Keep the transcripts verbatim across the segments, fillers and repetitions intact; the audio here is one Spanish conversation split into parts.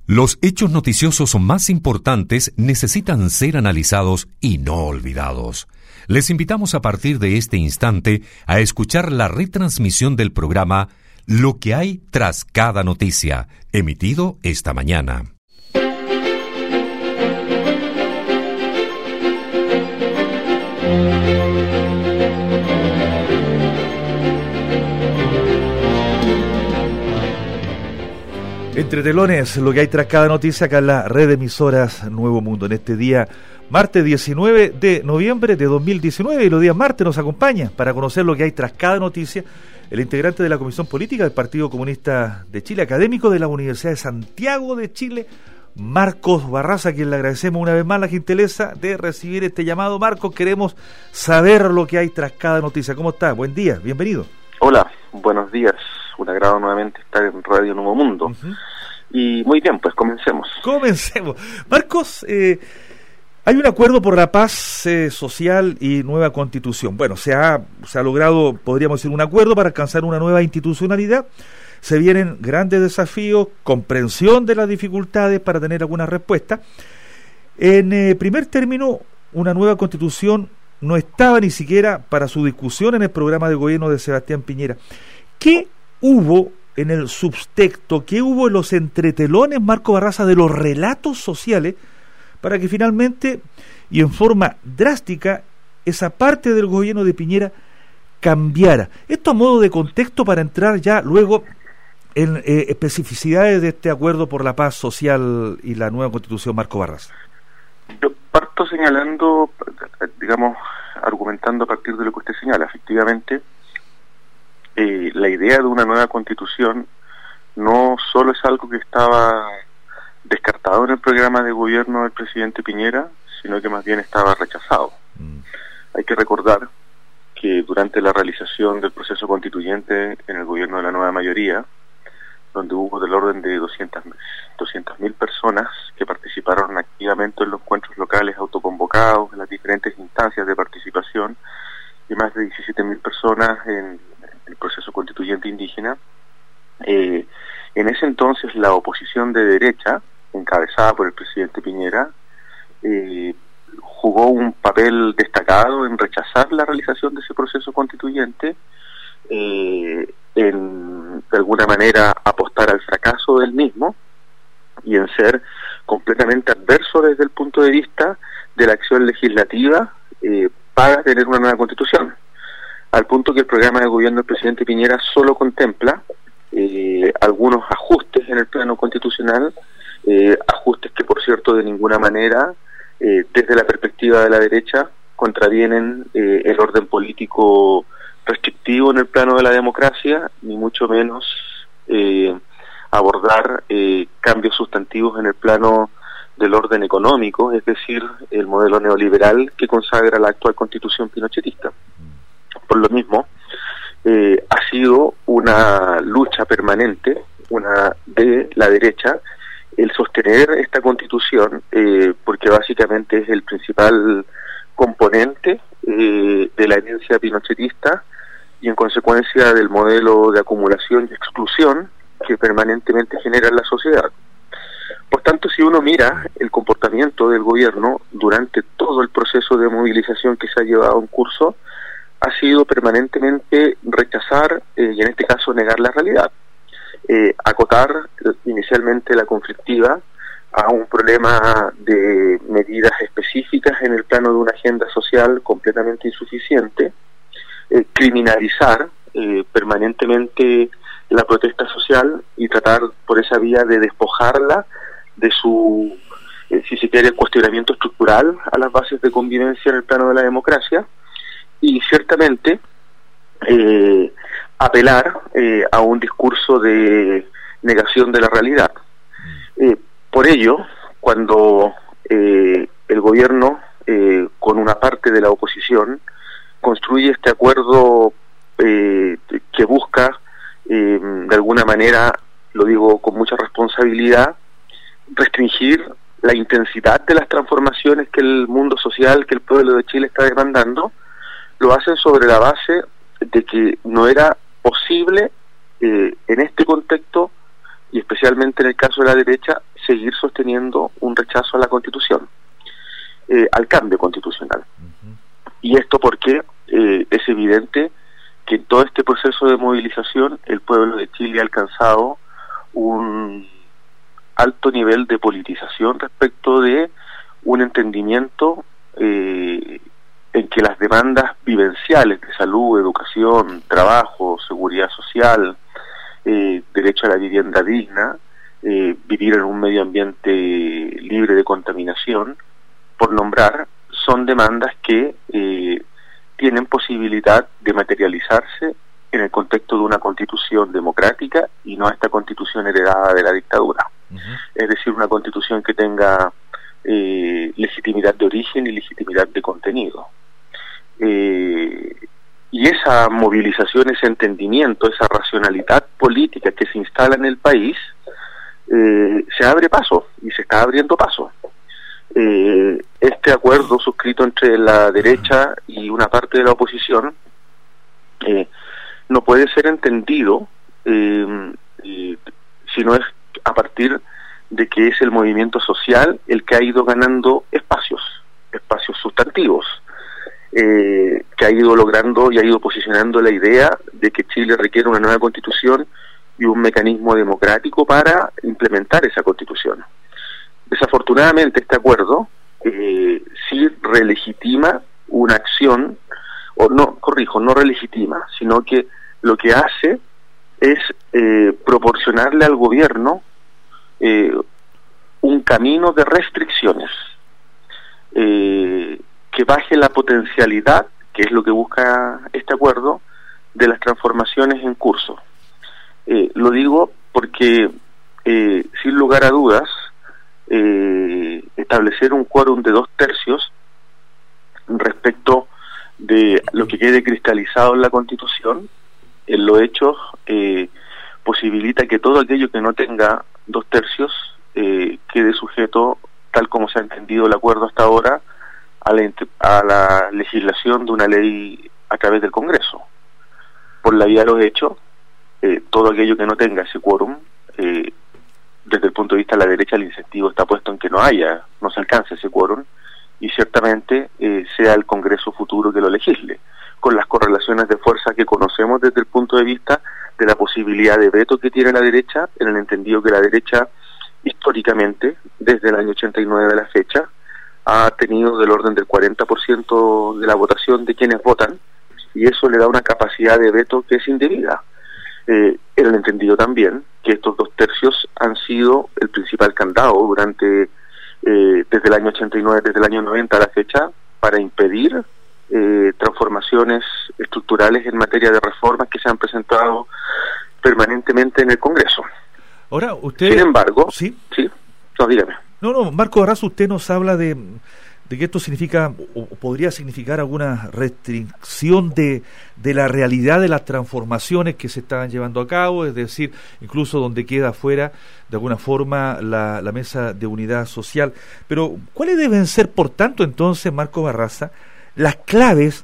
Los hechos noticiosos más importantes necesitan ser analizados y no olvidados. Les invitamos a partir de este instante a escuchar la retransmisión del programa Lo que hay tras cada noticia, emitido esta mañana. Entre telones, lo que hay tras cada noticia acá en la red de emisoras Nuevo Mundo. En este día, martes diecinueve de noviembre de dos mil diecinueve, y los días martes nos acompaña para conocer lo que hay tras cada noticia el integrante de la Comisión Política del Partido Comunista de Chile, académico de la Universidad de Santiago de Chile, Marcos Barraza, a quien le agradecemos una vez más la gentileza de recibir este llamado. Marcos, queremos saber lo que hay tras cada noticia. ¿Cómo está? Buen día, bienvenido. Hola, buenos días. Un agrado nuevamente estar en Radio Nuevo Mundo. Uh-huh. Y muy bien, pues comencemos. Comencemos. Marcos, eh, hay un acuerdo por la paz eh, social y nueva constitución. Bueno, se ha, se ha logrado, podríamos decir, un acuerdo para alcanzar una nueva institucionalidad. Se vienen grandes desafíos, comprensión de las dificultades para tener alguna respuesta. En eh, primer término, una nueva constitución no estaba ni siquiera para su discusión en el programa de gobierno de Sebastián Piñera. ¿Qué hubo en el subtexto, qué hubo en los entretelones, Marco Barraza, de los relatos sociales para que finalmente y en forma drástica esa parte del gobierno de Piñera cambiara? Esto a modo de contexto para entrar ya luego en eh, especificidades de este acuerdo por la paz social y la nueva constitución, Marco Barraza. Yo parto señalando, digamos, argumentando a partir de lo que usted señala. Efectivamente, eh, la idea de una nueva constitución no solo es algo que estaba descartado en el programa de gobierno del presidente Piñera, sino que más bien estaba rechazado. Mm. Hay que recordar que durante la realización del proceso constituyente en el gobierno de la nueva mayoría, donde hubo del orden de doscientas mil personas que participaron activamente en los encuentros locales autoconvocados, en las diferentes instancias de participación, y más de diecisiete mil personas en el proceso constituyente indígena. Eh, en ese entonces la oposición de derecha, encabezada por el presidente Piñera, eh, jugó un papel destacado en rechazar la realización de ese proceso constituyente, eh, en de alguna manera apostar al fracaso del mismo y en ser completamente adverso desde el punto de vista de la acción legislativa eh, para tener una nueva constitución, al punto que el programa de gobierno del presidente Piñera solo contempla eh, algunos ajustes en el plano constitucional, eh, ajustes que por cierto de ninguna manera eh, desde la perspectiva de la derecha contravienen eh, el orden político restrictivo en el plano de la democracia, ni mucho menos eh, abordar eh, cambios sustantivos en el plano del orden económico, es decir, el modelo neoliberal que consagra la actual constitución pinochetista. Por lo mismo, eh, ha sido una lucha permanente, una de la derecha, el sostener esta constitución, eh, porque básicamente es el principal componente eh, de la herencia pinochetista y en consecuencia del modelo de acumulación y exclusión que permanentemente genera en la sociedad. Por tanto, si uno mira el comportamiento del gobierno durante todo el proceso de movilización que se ha llevado en curso, ha sido permanentemente rechazar, eh, y en este caso negar la realidad, eh, acotar inicialmente la conflictiva a un problema de medidas específicas en el plano de una agenda social completamente insuficiente, eh, criminalizar eh, permanentemente la protesta social y tratar por esa vía de despojarla de su, eh, si se quiere, el cuestionamiento estructural a las bases de convivencia en el plano de la democracia, y ciertamente eh, apelar eh, a un discurso de negación de la realidad. Eh, por ello, cuando eh, el gobierno, eh, con una parte de la oposición, construye este acuerdo eh, que busca, eh, de alguna manera, lo digo con mucha responsabilidad, restringir la intensidad de las transformaciones que el mundo social, que el pueblo de Chile está demandando, lo hacen sobre la base de que no era posible eh, en este contexto y especialmente en el caso de la derecha, seguir sosteniendo un rechazo a la Constitución, eh, al cambio constitucional. Uh-huh. Y esto porque eh, es evidente que en todo este proceso de movilización el pueblo de Chile ha alcanzado un alto nivel de politización respecto de un entendimiento eh, en que las demandas vivenciales de salud, educación, trabajo, seguridad social, eh, derecho a la vivienda digna, eh, vivir en un medio ambiente libre de contaminación, por nombrar, son demandas que eh, tienen posibilidad de materializarse en el contexto de una constitución democrática y no esta constitución heredada de la dictadura. Uh-huh. Es decir, una constitución que tenga eh, legitimidad de origen y legitimidad de contenido. Eh, y esa movilización, ese entendimiento, esa racionalidad política que se instala en el país, eh, se abre paso y se está abriendo paso. Eh, este acuerdo suscrito entre la derecha y una parte de la oposición eh, no puede ser entendido eh, eh, si no es a partir de que es el movimiento social el que ha ido ganando espacios, espacios sustantivos, eh, que ha ido logrando y ha ido posicionando la idea de que Chile requiere una nueva constitución y un mecanismo democrático para implementar esa constitución. Desafortunadamente este acuerdo eh, sí relegitima una acción, o no, corrijo, no relegitima, sino que lo que hace es eh, proporcionarle al gobierno eh, un camino de restricciones, eh, que baje la potencialidad, que es lo que busca este acuerdo, de las transformaciones en curso. Eh, lo digo porque, eh, sin lugar a dudas, Eh, establecer un quórum de dos tercios respecto de lo que quede cristalizado en la Constitución, en los hechos, eh, posibilita que todo aquello que no tenga dos tercios eh, quede sujeto, tal como se ha entendido el acuerdo hasta ahora, a la, a la legislación de una ley a través del Congreso. Por la vía de los hechos, eh, todo aquello que no tenga ese quórum, eh, desde el punto de vista de la derecha, el incentivo está puesto en que no haya, no se alcance ese quórum, y ciertamente eh, sea el Congreso futuro que lo legisle, con las correlaciones de fuerza que conocemos desde el punto de vista de la posibilidad de veto que tiene la derecha, en el entendido que la derecha, históricamente, desde el año ochenta y nueve de la fecha, ha tenido del orden del cuarenta por ciento de la votación de quienes votan, y eso le da una capacidad de veto que es indebida. Eh, en el entendido también que estos dos tercios han sido el principal candado durante eh, desde el año ochenta y nueve, desde el año noventa a la fecha, para impedir eh, transformaciones estructurales en materia de reformas que se han presentado permanentemente en el Congreso. Ahora, usted... Sin embargo, sí, sí, no, dígame. No, no, Marco Barraza, usted nos habla de, de que esto significa, o podría significar alguna restricción de, de la realidad de las transformaciones que se están llevando a cabo, es decir, incluso donde queda fuera, de alguna forma, la, la mesa de unidad social. Pero, ¿cuáles deben ser, por tanto, entonces, Marco Barraza, las claves,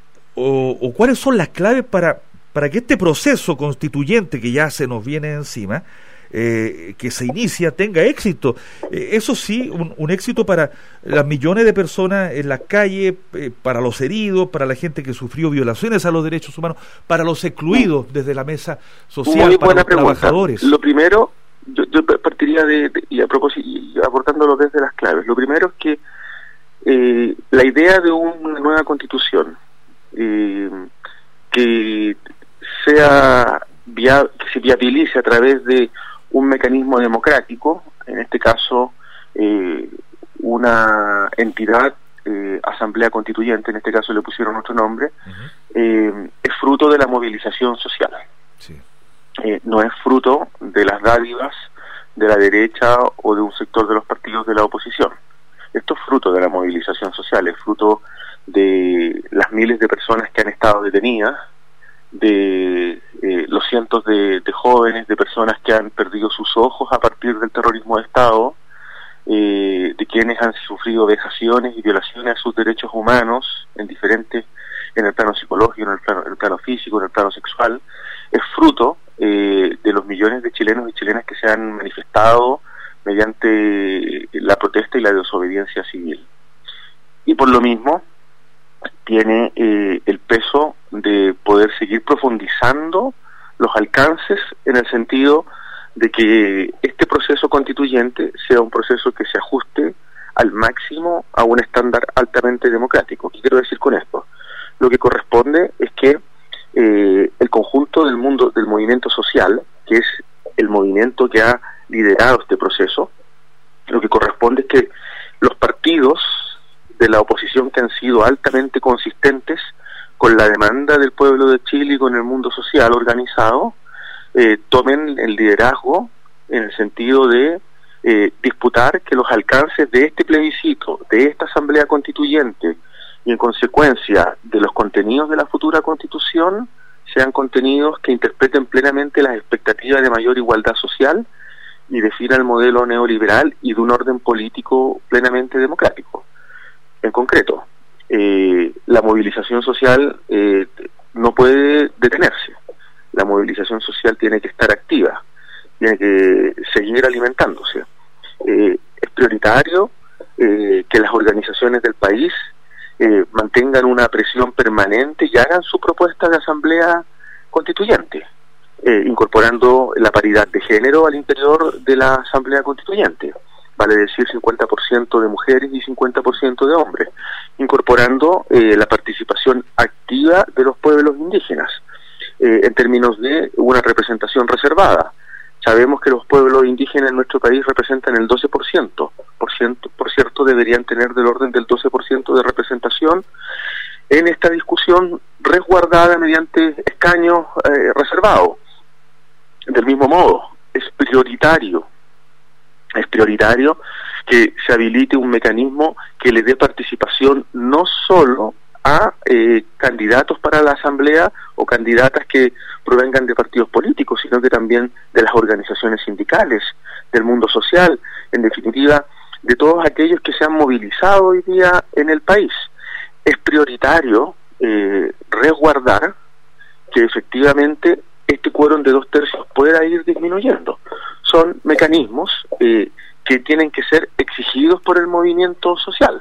o, o cuáles son las claves para, para que este proceso constituyente que ya se nos viene encima, Eh, que se inicia, tenga éxito? Eh, eso sí, un, un éxito para las millones de personas en la calle, eh, para los heridos, para la gente que sufrió violaciones a los derechos humanos, para los excluidos desde la mesa social, Muy para buena los pregunta. trabajadores. Lo primero, yo, yo partiría de, de, y a propósito, y aportándolo desde las claves, lo primero es que eh, la idea de una nueva constitución eh, que sea via, que se viabilice a través de un mecanismo democrático, en este caso eh, una entidad, eh, asamblea constituyente, en este caso le pusieron otro nombre, uh-huh. eh, es fruto de la movilización social. Sí. Eh, no es fruto de las dádivas de la derecha o de un sector de los partidos de la oposición. Esto es fruto de la movilización social, es fruto de las miles de personas que han estado detenidas, de eh, los cientos de, de jóvenes, de personas que han perdido sus ojos a partir del terrorismo de Estado, eh, de quienes han sufrido vejaciones y violaciones a sus derechos humanos en diferentes, en el plano psicológico, en el plano, en el plano físico, en el plano sexual. Es fruto eh, de los millones de chilenos y chilenas que se han manifestado mediante la protesta y la desobediencia civil. Y por lo mismo tiene eh, el peso de poder seguir profundizando los alcances en el sentido de que este proceso constituyente sea un proceso que se ajuste al máximo a un estándar altamente democrático. ¿Qué quiero decir con esto? Lo que corresponde es que eh, el conjunto del mundo del movimiento social, que es el movimiento que ha liderado este proceso, lo que corresponde es que los partidos de la oposición que han sido altamente consistentes con la demanda del pueblo de Chile y con el mundo social organizado, eh, tomen el liderazgo en el sentido de eh, disputar que los alcances de este plebiscito, de esta asamblea constituyente y en consecuencia de los contenidos de la futura constitución sean contenidos que interpreten plenamente las expectativas de mayor igualdad social y definan el modelo neoliberal y de un orden político plenamente democrático. En concreto, eh, la movilización social eh, no puede detenerse. La movilización social tiene que estar activa, tiene que seguir alimentándose. Eh, es prioritario eh, que las organizaciones del país eh, mantengan una presión permanente y hagan su propuesta de asamblea constituyente, eh, incorporando la paridad de género al interior de la asamblea constituyente, vale decir cincuenta por ciento de mujeres y cincuenta por ciento de hombres, incorporando eh, la participación activa de los pueblos indígenas, eh, en términos de una representación reservada. Sabemos que los pueblos indígenas en nuestro país representan el doce por ciento, por ciento, por cierto deberían tener del orden del doce por ciento de representación en esta discusión resguardada mediante escaños eh, reservados. Del mismo modo, es prioritario, es prioritario que se habilite un mecanismo que le dé participación no solo a eh, candidatos para la asamblea o candidatas que provengan de partidos políticos, sino que también de las organizaciones sindicales, del mundo social, en definitiva, de todos aquellos que se han movilizado hoy día en el país. Es prioritario eh, resguardar que efectivamente este quórum de dos tercios pueda ir disminuyendo. Son mecanismos eh, que tienen que ser exigidos por el movimiento social.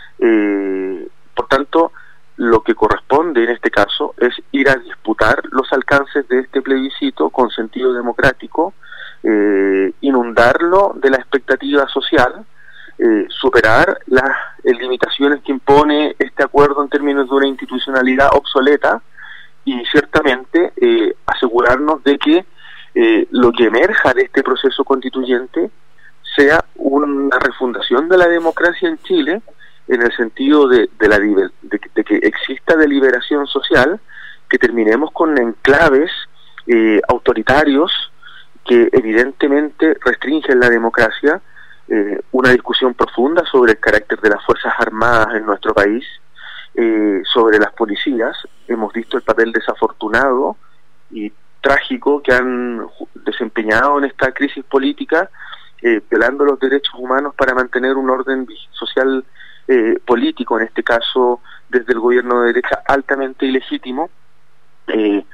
Eh, por tanto, lo que corresponde en este caso es ir a disputar los alcances de este plebiscito con sentido democrático, eh, inundarlo de la expectativa social, eh, superar las limitaciones que impone este acuerdo en términos de una institucionalidad obsoleta y ciertamente eh, asegurarnos de que eh, lo que emerja de este proceso constituyente sea una refundación de la democracia en Chile, en el sentido de, de, la, de, de que exista deliberación social, que terminemos con enclaves eh, autoritarios que evidentemente restringen la democracia, eh, una discusión profunda sobre el carácter de las Fuerzas Armadas en nuestro país, eh, sobre las policías. Hemos visto el papel desafortunado y trágico que han desempeñado en esta crisis política, eh, violando los derechos humanos para mantener un orden social Eh, político, en este caso desde el gobierno de derecha altamente ilegítimo. Eh,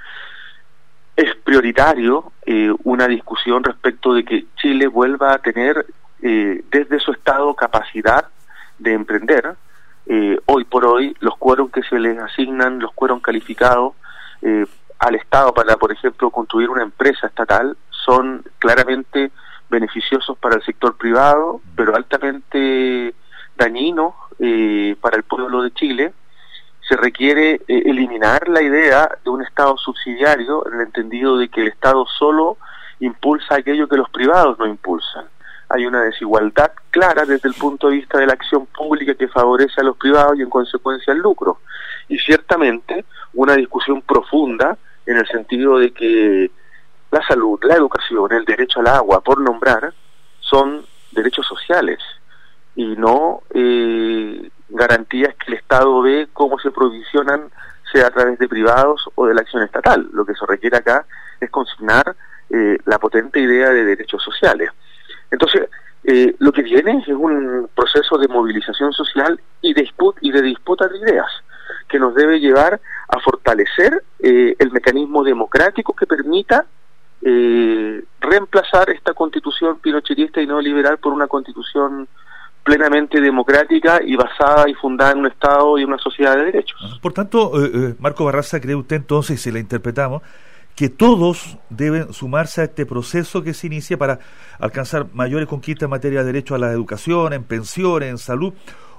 es prioritario eh, una discusión respecto de que Chile vuelva a tener eh, desde su estado capacidad de emprender. Eh, hoy por hoy los quórum que se les asignan, los quórum calificados eh, al Estado para, por ejemplo, construir una empresa estatal, son claramente beneficiosos para el sector privado, pero altamente dañino eh, para el pueblo de Chile. Se requiere eh, eliminar la idea de un Estado subsidiario, en el entendido de que el Estado solo impulsa aquello que los privados no impulsan. Hay una desigualdad clara desde el punto de vista de la acción pública que favorece a los privados y en consecuencia el lucro. Y ciertamente una discusión profunda en el sentido de que la salud, la educación, el derecho al agua, por nombrar, son derechos sociales y no eh, garantías que el Estado ve cómo se provisionan, sea a través de privados o de la acción estatal. Lo que se requiere acá es consignar eh, la potente idea de derechos sociales. Entonces, eh, lo que viene es un proceso de movilización social y de, disputa, y de disputa de ideas, que nos debe llevar a fortalecer eh, el mecanismo democrático que permita eh, reemplazar esta constitución pinochetista y neoliberal por una constitución plenamente democrática y basada y fundada en un Estado y una sociedad de derechos. Por tanto, eh, eh, Marco Barraza, ¿cree usted entonces, si la interpretamos, que todos deben sumarse a este proceso que se inicia para alcanzar mayores conquistas en materia de derecho a la educación, en pensiones, en salud,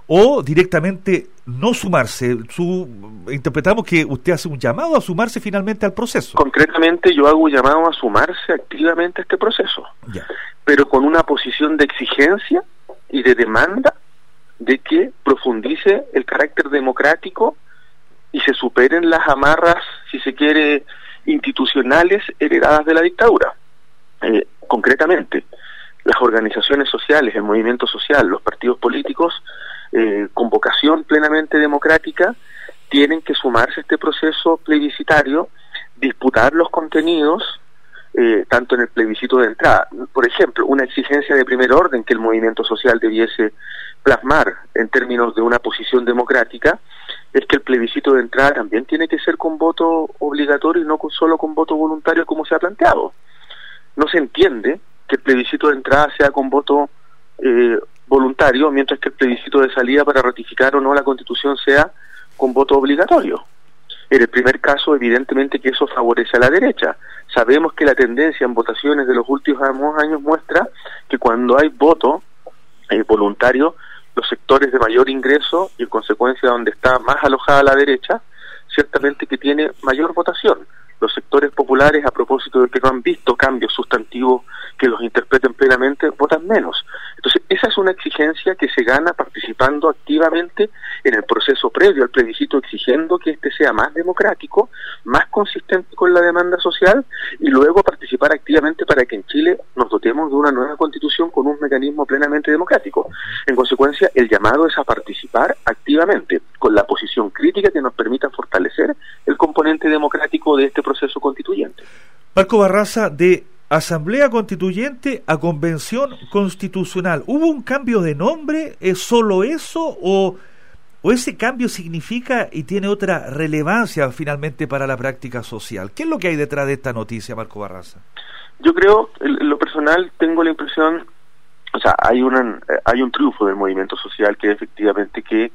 o directamente no sumarse? Su, interpretamos que usted hace un llamado a sumarse finalmente al proceso. Concretamente yo hago un llamado a sumarse activamente a este proceso, ya, pero con una posición de exigencia y de demanda de que profundice el carácter democrático y se superen las amarras, si se quiere, institucionales heredadas de la dictadura. Eh, concretamente, las organizaciones sociales, el movimiento social, los partidos políticos, eh, con vocación plenamente democrática, tienen que sumarse a este proceso plebiscitario, disputar los contenidos, Eh, tanto en el plebiscito de entrada. Por ejemplo, una exigencia de primer orden que el movimiento social debiese plasmar en términos de una posición democrática es que el plebiscito de entrada también tiene que ser con voto obligatorio y no con, solo con voto voluntario como se ha planteado. No se entiende que el plebiscito de entrada sea con voto eh, voluntario, mientras que el plebiscito de salida para ratificar o no la Constitución sea con voto obligatorio. En el primer caso, evidentemente que eso favorece a la derecha. Sabemos que la tendencia en votaciones de los últimos años muestra que cuando hay voto eh, voluntario, los sectores de mayor ingreso y en consecuencia donde está más alojada la derecha, ciertamente que tiene mayor votación. Los sectores populares, a propósito de que no han visto cambios sustantivos que los interpreten plenamente, votan menos. Entonces, esa es una exigencia que se gana participando activamente en el proceso previo al plebiscito, exigiendo que este sea más democrático, más consistente con la demanda social, y luego participar activamente para que en Chile nos dotemos de una nueva constitución con un mecanismo plenamente democrático. En consecuencia, el llamado es a participar activamente, con la posición crítica que nos permita fortalecer el componente democrático de este proceso constituyente. Marco Barraza, de Asamblea Constituyente a Convención Constitucional, ¿hubo un cambio de nombre? ¿Es solo eso o, o ese cambio significa y tiene otra relevancia finalmente para la práctica social? ¿Qué es lo que hay detrás de esta noticia, Marco Barraza? Yo creo, en lo personal, tengo la impresión, o sea, hay, una, hay un triunfo del movimiento social que efectivamente que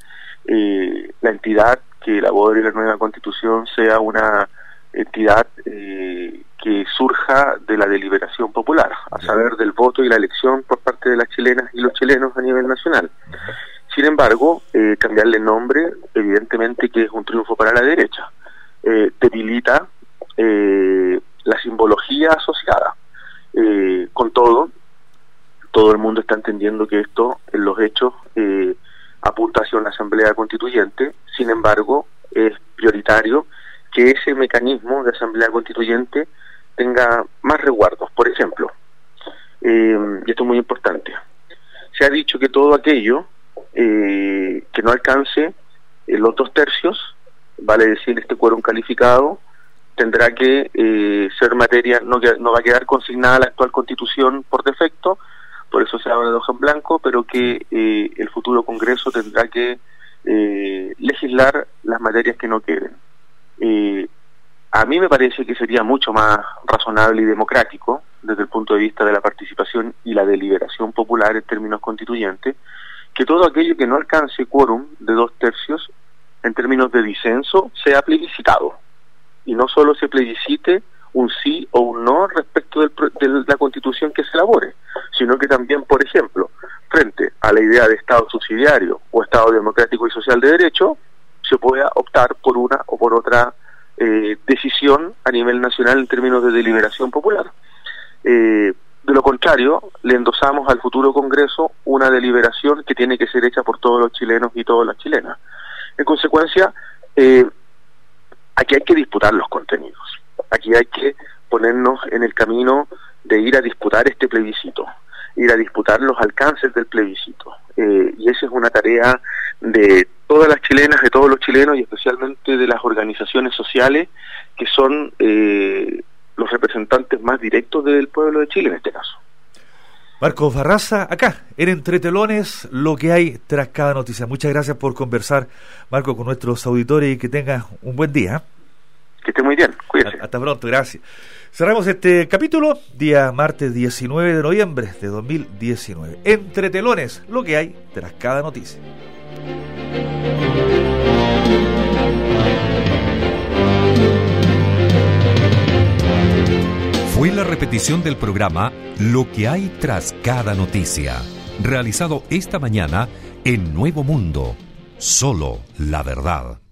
eh, la entidad que elabore la nueva Constitución sea una entidad eh, que surja de la deliberación popular, a saber del voto y la elección por parte de las chilenas y los chilenos a nivel nacional. Sin embargo, eh, cambiarle nombre, evidentemente que es un triunfo para la derecha, eh, debilita eh, la simbología asociada. Eh, con todo, todo el mundo está entendiendo que esto, en los hechos, eh, apunta hacia una asamblea constituyente. Sin embargo, es prioritario que ese mecanismo de asamblea constituyente tenga más resguardos. Por ejemplo, eh, y esto es muy importante, se ha dicho que todo aquello eh, que no alcance eh, los dos tercios, vale decir este quórum calificado, tendrá que eh, ser materia, no, no va a quedar consignada la actual Constitución por defecto, por eso se habla de hoja en blanco, pero que eh, el futuro Congreso tendrá que eh, legislar las materias que no queden. Eh, a mí me parece que sería mucho más razonable y democrático desde el punto de vista de la participación y la deliberación popular en términos constituyentes, que todo aquello que no alcance quórum de dos tercios en términos de disenso sea plebiscitado, y no solo se plebiscite un sí o un no respecto del, de la Constitución que se elabore, sino que también, por ejemplo, frente a la idea de Estado subsidiario o Estado democrático y social de derecho, se pueda optar por una o por otra eh, decisión a nivel nacional en términos de deliberación popular. Eh, de lo contrario, le endosamos al futuro Congreso una deliberación que tiene que ser hecha por todos los chilenos y todas las chilenas. En consecuencia, eh, aquí hay que disputar los contenidos, aquí hay que ponernos en el camino de ir a disputar este plebiscito, ir a disputar los alcances del plebiscito, eh, y esa es una tarea de todas las chilenas, de todos los chilenos y especialmente de las organizaciones sociales que son eh, los representantes más directos del pueblo de Chile en este caso. Marco Barraza, acá, en Entre Telones, lo que hay tras cada noticia. Muchas gracias por conversar, Marco, con nuestros auditores y que tengas un buen día. Que esté muy bien, cuídese. Hasta pronto, gracias. Cerramos este capítulo, día martes diecinueve de noviembre de dos mil diecinueve. Entre telones, lo que hay tras cada noticia. Fue la repetición del programa Lo que hay tras cada noticia, realizado esta mañana en Nuevo Mundo. Solo la verdad.